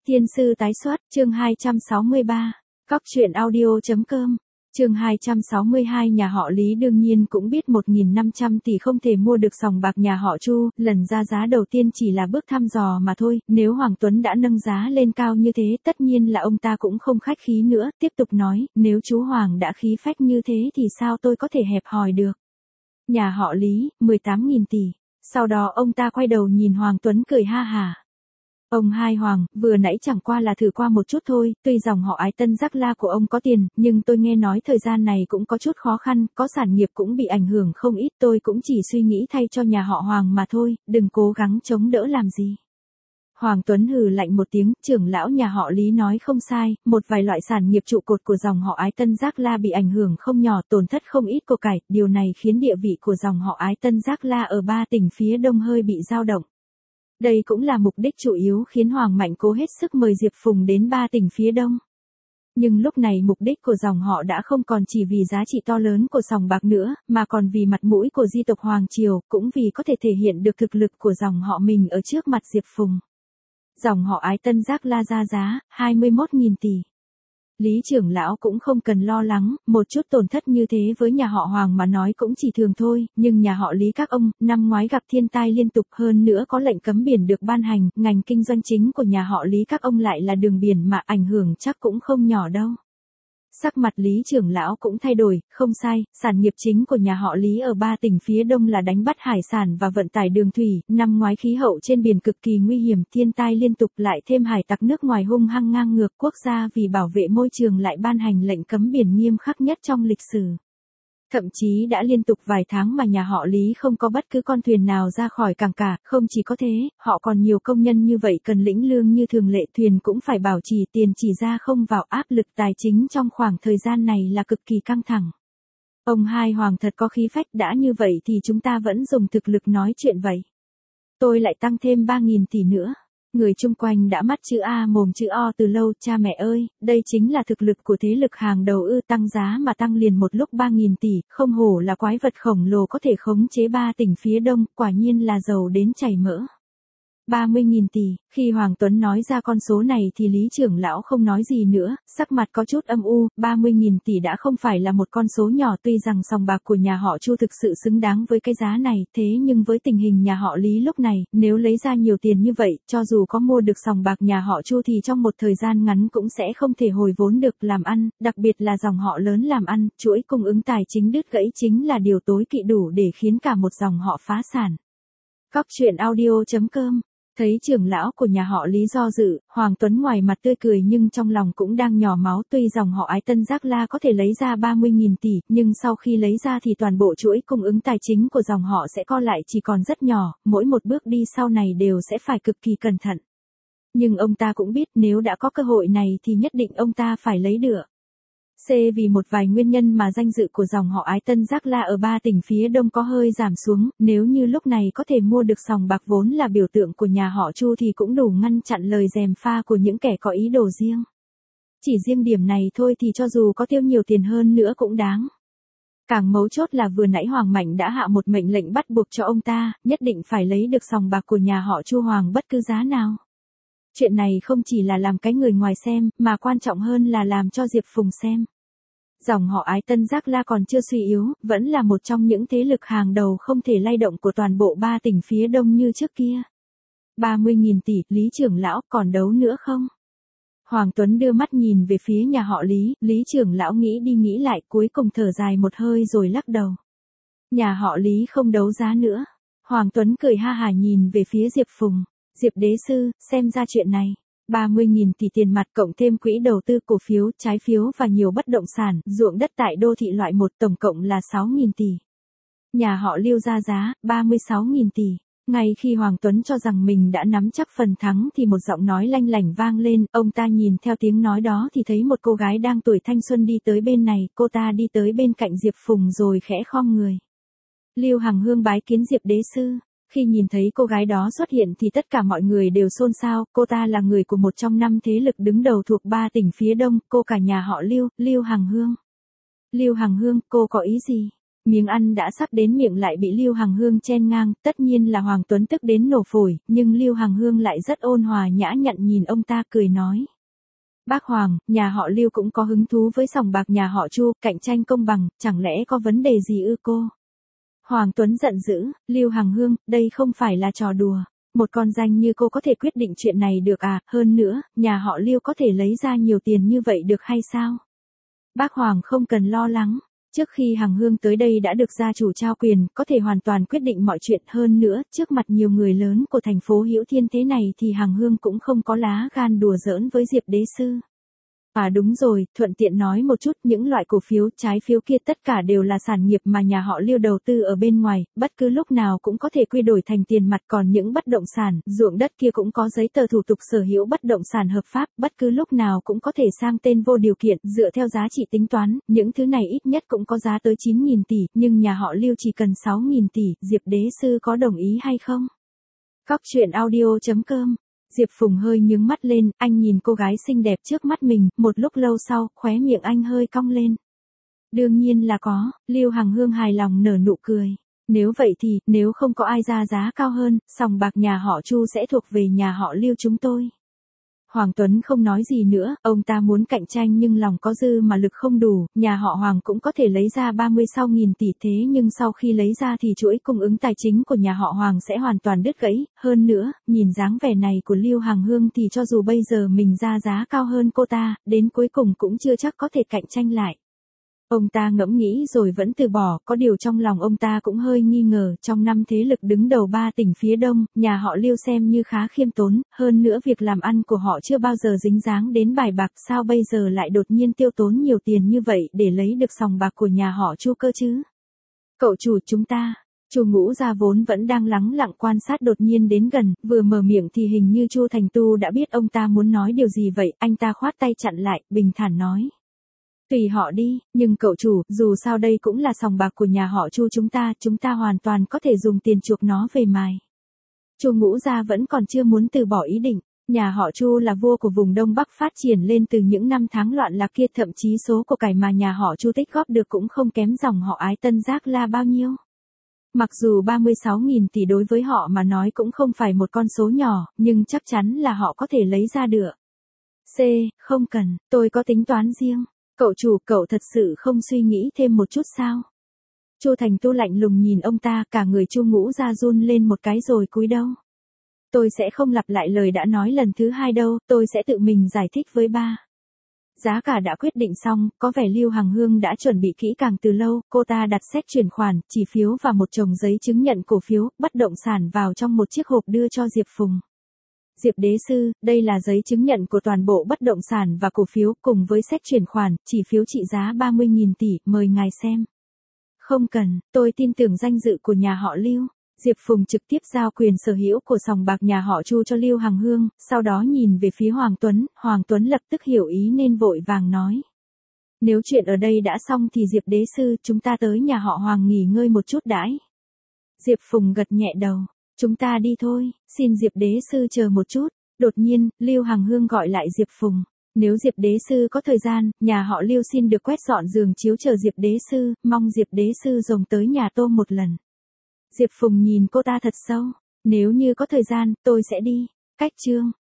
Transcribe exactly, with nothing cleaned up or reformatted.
Thiên sư tái xuất, chương hai trăm sáu mươi ba, Cóc truyện audio.com, chương hai trăm sáu mươi hai. Nhà họ Lý đương nhiên cũng biết một nghìn năm trăm tỷ không thể mua được sòng bạc nhà họ Chu, lần ra giá đầu tiên chỉ là bước thăm dò mà thôi, nếu Hoàng Tuấn đã nâng giá lên cao như thế tất nhiên là ông ta cũng không khách khí nữa, tiếp tục nói, nếu chú Hoàng đã khí phách như thế thì sao tôi có thể hẹp hòi được. Nhà họ Lý, mười tám nghìn tỷ, sau đó ông ta quay đầu nhìn Hoàng Tuấn cười ha hả. Ông hai Hoàng, vừa nãy chẳng qua là thử qua một chút thôi, tuy dòng họ Ái Tân Giác La của ông có tiền, nhưng tôi nghe nói thời gian này cũng có chút khó khăn, có sản nghiệp cũng bị ảnh hưởng không ít, tôi cũng chỉ suy nghĩ thay cho nhà họ Hoàng mà thôi, đừng cố gắng chống đỡ làm gì. Hoàng Tuấn hừ lạnh một tiếng, trưởng lão nhà họ Lý nói không sai, một vài loại sản nghiệp trụ cột của dòng họ Ái Tân Giác La bị ảnh hưởng không nhỏ, tổn thất không ít của cải, điều này khiến địa vị của dòng họ Ái Tân Giác La ở ba tỉnh phía đông hơi bị dao động. Đây cũng là mục đích chủ yếu khiến Hoàng Mạnh cố hết sức mời Diệp Phùng đến ba tỉnh phía đông. Nhưng lúc này mục đích của dòng họ đã không còn chỉ vì giá trị to lớn của sòng bạc nữa, mà còn vì mặt mũi của di tộc Hoàng Triều, cũng vì có thể thể hiện được thực lực của dòng họ mình ở trước mặt Diệp Phùng. Dòng họ Ái Tân Giác La ra giá, hai mươi mốt nghìn tỷ. Lý trưởng lão cũng không cần lo lắng, một chút tổn thất như thế với nhà họ Hoàng mà nói cũng chỉ thường thôi, nhưng nhà họ Lý các ông, năm ngoái gặp thiên tai liên tục hơn nữa có lệnh cấm biển được ban hành, ngành kinh doanh chính của nhà họ Lý các ông lại là đường biển mà ảnh hưởng chắc cũng không nhỏ đâu. Sắc mặt Lý trưởng lão cũng thay đổi, không sai, sản nghiệp chính của nhà họ Lý ở ba tỉnh phía đông là đánh bắt hải sản và vận tải đường thủy, năm ngoái khí hậu trên biển cực kỳ nguy hiểm, thiên tai liên tục lại thêm hải tặc nước ngoài hung hăng ngang ngược, quốc gia vì bảo vệ môi trường lại ban hành lệnh cấm biển nghiêm khắc nhất trong lịch sử. Thậm chí đã liên tục vài tháng mà nhà họ Lý không có bất cứ con thuyền nào ra khỏi cảng cả, không chỉ có thế, họ còn nhiều công nhân như vậy cần lĩnh lương như thường lệ, thuyền cũng phải bảo trì, tiền chỉ ra không vào, áp lực tài chính trong khoảng thời gian này là cực kỳ căng thẳng. Ông hai Hoàng thật có khí phách, đã như vậy thì chúng ta vẫn dùng thực lực nói chuyện vậy. Tôi lại tăng thêm ba nghìn tỷ nữa. Người chung quanh đã mắt chữ A mồm chữ O từ lâu, cha mẹ ơi, đây chính là thực lực của thế lực hàng đầu ư, tăng giá mà tăng liền một lúc ba nghìn tỷ, không hổ là quái vật khổng lồ có thể khống chế ba tỉnh phía đông, quả nhiên là giàu đến chảy mỡ. ba mươi nghìn tỷ, khi Hoàng Tuấn nói ra con số này thì Lý trưởng lão không nói gì nữa, sắc mặt có chút âm u, ba mươi nghìn tỷ đã không phải là một con số nhỏ, tuy rằng sòng bạc của nhà họ Chu thực sự xứng đáng với cái giá này, thế nhưng với tình hình nhà họ Lý lúc này, nếu lấy ra nhiều tiền như vậy, cho dù có mua được sòng bạc nhà họ Chu thì trong một thời gian ngắn cũng sẽ không thể hồi vốn được, làm ăn, đặc biệt là dòng họ lớn làm ăn, chuỗi cung ứng tài chính đứt gãy chính là điều tối kỵ đủ để khiến cả một dòng họ phá sản. Cóc truyện audio.com. Thấy trưởng lão của nhà họ Lý do dự, Hoàng Tuấn ngoài mặt tươi cười nhưng trong lòng cũng đang nhỏ máu, tuy dòng họ Ái Tân Giác La có thể lấy ra ba mươi nghìn tỷ, nhưng sau khi lấy ra thì toàn bộ chuỗi cung ứng tài chính của dòng họ sẽ co lại chỉ còn rất nhỏ, mỗi một bước đi sau này đều sẽ phải cực kỳ cẩn thận. Nhưng ông ta cũng biết nếu đã có cơ hội này thì nhất định ông ta phải lấy được. C vì một vài nguyên nhân mà danh dự của dòng họ Ái Tân Giác La ở ba tỉnh phía đông có hơi giảm xuống, nếu như lúc này có thể mua được sòng bạc vốn là biểu tượng của nhà họ Chu thì cũng đủ ngăn chặn lời gièm pha của những kẻ có ý đồ riêng. Chỉ riêng điểm này thôi thì cho dù có tiêu nhiều tiền hơn nữa cũng đáng. Càng mấu chốt là vừa nãy Hoàng Mạnh đã hạ một mệnh lệnh bắt buộc cho ông ta, nhất định phải lấy được sòng bạc của nhà họ Chu Hoàng bất cứ giá nào. Chuyện này không chỉ là làm cái người ngoài xem, mà quan trọng hơn là làm cho Diệp Phùng xem. Dòng họ Ái Tân Giác La còn chưa suy yếu, vẫn là một trong những thế lực hàng đầu không thể lay động của toàn bộ ba tỉnh phía đông như trước kia. ba mươi nghìn tỷ, Lý trưởng lão, còn đấu nữa không? Hoàng Tuấn đưa mắt nhìn về phía nhà họ Lý, Lý trưởng lão nghĩ đi nghĩ lại cuối cùng thở dài một hơi rồi lắc đầu. Nhà họ Lý không đấu giá nữa. Hoàng Tuấn cười ha hả nhìn về phía Diệp Phùng. Diệp đế sư, xem ra chuyện này, ba mươi nghìn tỷ tiền mặt cộng thêm quỹ đầu tư cổ phiếu, trái phiếu và nhiều bất động sản, ruộng đất tại đô thị loại một tổng cộng là sáu nghìn tỷ. Nhà họ Lưu ra giá, ba mươi sáu nghìn tỷ. Ngay khi Hoàng Tuấn cho rằng mình đã nắm chắc phần thắng thì một giọng nói lanh lảnh vang lên, ông ta nhìn theo tiếng nói đó thì thấy một cô gái đang tuổi thanh xuân đi tới bên này, cô ta đi tới bên cạnh Diệp Phùng rồi khẽ khom người. Lưu Hằng Hương bái kiến Diệp đế sư. Khi nhìn thấy cô gái đó xuất hiện thì tất cả mọi người đều xôn xao, cô ta là người của một trong năm thế lực đứng đầu thuộc ba tỉnh phía đông, cô cả nhà họ Lưu, Lưu Hằng Hương. Lưu Hằng Hương, cô có ý gì? Miếng ăn đã sắp đến miệng lại bị Lưu Hằng Hương chen ngang, tất nhiên là Hoàng Tuấn tức đến nổ phổi, nhưng Lưu Hằng Hương lại rất ôn hòa nhã nhặn nhìn ông ta cười nói. Bác Hoàng, nhà họ Lưu cũng có hứng thú với sòng bạc nhà họ Chu, cạnh tranh công bằng, chẳng lẽ có vấn đề gì ư cô? Hoàng Tuấn giận dữ, Lưu Hằng Hương, đây không phải là trò đùa. Một con danh như cô có thể quyết định chuyện này được à, hơn nữa, nhà họ Lưu có thể lấy ra nhiều tiền như vậy được hay sao? Bác Hoàng không cần lo lắng. Trước khi Hằng Hương tới đây đã được gia chủ trao quyền, có thể hoàn toàn quyết định mọi chuyện, hơn nữa, trước mặt nhiều người lớn của thành phố Hữu Thiên thế này thì Hằng Hương cũng không có lá gan đùa giỡn với Diệp Đế Sư. À đúng rồi, thuận tiện nói một chút, những loại cổ phiếu, trái phiếu kia tất cả đều là sản nghiệp mà nhà họ Lưu đầu tư ở bên ngoài, bất cứ lúc nào cũng có thể quy đổi thành tiền mặt, còn những bất động sản, ruộng đất kia cũng có giấy tờ thủ tục sở hữu bất động sản hợp pháp, bất cứ lúc nào cũng có thể sang tên vô điều kiện, dựa theo giá trị tính toán, những thứ này ít nhất cũng có giá tới chín nghìn tỷ, nhưng nhà họ Lưu chỉ cần sáu nghìn tỷ, Diệp Đế Sư có đồng ý hay không? Cóc truyện audio chấm com. Diệp Phùng hơi nhướng mắt lên, anh nhìn cô gái xinh đẹp trước mắt mình, một lúc lâu sau, khóe miệng anh hơi cong lên. Đương nhiên là có, Lưu Hằng Hương hài lòng nở nụ cười. Nếu vậy thì, nếu không có ai ra giá cao hơn, sòng bạc nhà họ Chu sẽ thuộc về nhà họ Lưu chúng tôi. Hoàng Tuấn không nói gì nữa, ông ta muốn cạnh tranh nhưng lòng có dư mà lực không đủ, nhà họ Hoàng cũng có thể lấy ra ba mươi sáu nghìn tỷ thế nhưng sau khi lấy ra thì chuỗi cung ứng tài chính của nhà họ Hoàng sẽ hoàn toàn đứt gãy, hơn nữa, nhìn dáng vẻ này của Lưu Hằng Hương thì cho dù bây giờ mình ra giá cao hơn cô ta, đến cuối cùng cũng chưa chắc có thể cạnh tranh lại. Ông ta ngẫm nghĩ rồi vẫn từ bỏ, có điều trong lòng ông ta cũng hơi nghi ngờ, trong năm thế lực đứng đầu ba tỉnh phía đông, nhà họ Lưu xem như khá khiêm tốn, hơn nữa việc làm ăn của họ chưa bao giờ dính dáng đến bài bạc, sao bây giờ lại đột nhiên tiêu tốn nhiều tiền như vậy để lấy được sòng bạc của nhà họ Chu cơ chứ? Cậu chủ chúng ta, Chu Ngũ Gia vốn vẫn đang lắng lặng quan sát đột nhiên đến gần, vừa mở miệng thì hình như Chu Thành Tu đã biết ông ta muốn nói điều gì vậy, anh ta khoát tay chặn lại, bình thản nói. Tùy họ đi, nhưng cậu chủ, dù sao đây cũng là sòng bạc của nhà họ Chu chúng ta, chúng ta hoàn toàn có thể dùng tiền chuộc nó về mài. Chu Ngũ Gia vẫn còn chưa muốn từ bỏ ý định, nhà họ Chu là vua của vùng Đông Bắc phát triển lên từ những năm tháng loạn lạc kia, thậm chí số của cải mà nhà họ Chu tích góp được cũng không kém dòng họ Ái Tân Giác La bao nhiêu. Mặc dù ba mươi sáu nghìn tỷ đối với họ mà nói cũng không phải một con số nhỏ, nhưng chắc chắn là họ có thể lấy ra được. C, không cần, tôi có tính toán riêng. Cậu chủ, cậu thật sự không suy nghĩ thêm một chút sao? Chu Thành Tu lạnh lùng nhìn ông ta, cả người Chu Ngũ Gia run lên một cái rồi cúi đầu. Tôi sẽ không lặp lại lời đã nói lần thứ hai đâu, tôi sẽ tự mình giải thích với ba. Giá cả đã quyết định xong, có vẻ Lưu Hằng Hương đã chuẩn bị kỹ càng từ lâu, cô ta đặt séc chuyển khoản, chỉ phiếu và một chồng giấy chứng nhận cổ phiếu, bất động sản vào trong một chiếc hộp đưa cho Diệp Phùng. Diệp Đế Sư, đây là giấy chứng nhận của toàn bộ bất động sản và cổ phiếu, cùng với séc chuyển khoản, chỉ phiếu trị giá ba mươi nghìn tỷ, mời ngài xem. Không cần, tôi tin tưởng danh dự của nhà họ Lưu. Diệp Phùng trực tiếp giao quyền sở hữu của sòng bạc nhà họ Chu cho Lưu Hằng Hương, sau đó nhìn về phía Hoàng Tuấn, Hoàng Tuấn lập tức hiểu ý nên vội vàng nói. Nếu chuyện ở đây đã xong thì Diệp Đế Sư, chúng ta tới nhà họ Hoàng nghỉ ngơi một chút đãi. Diệp Phùng gật nhẹ đầu. Chúng ta đi thôi, xin Diệp Đế Sư chờ một chút. Đột nhiên, Lưu Hằng Hương gọi lại Diệp Phùng. Nếu Diệp Đế Sư có thời gian, nhà họ Lưu xin được quét dọn giường chiếu chờ Diệp Đế Sư, mong Diệp Đế Sư rồng tới nhà tôi một lần. Diệp Phùng nhìn cô ta thật sâu. Nếu như có thời gian, tôi sẽ đi. Cách chương.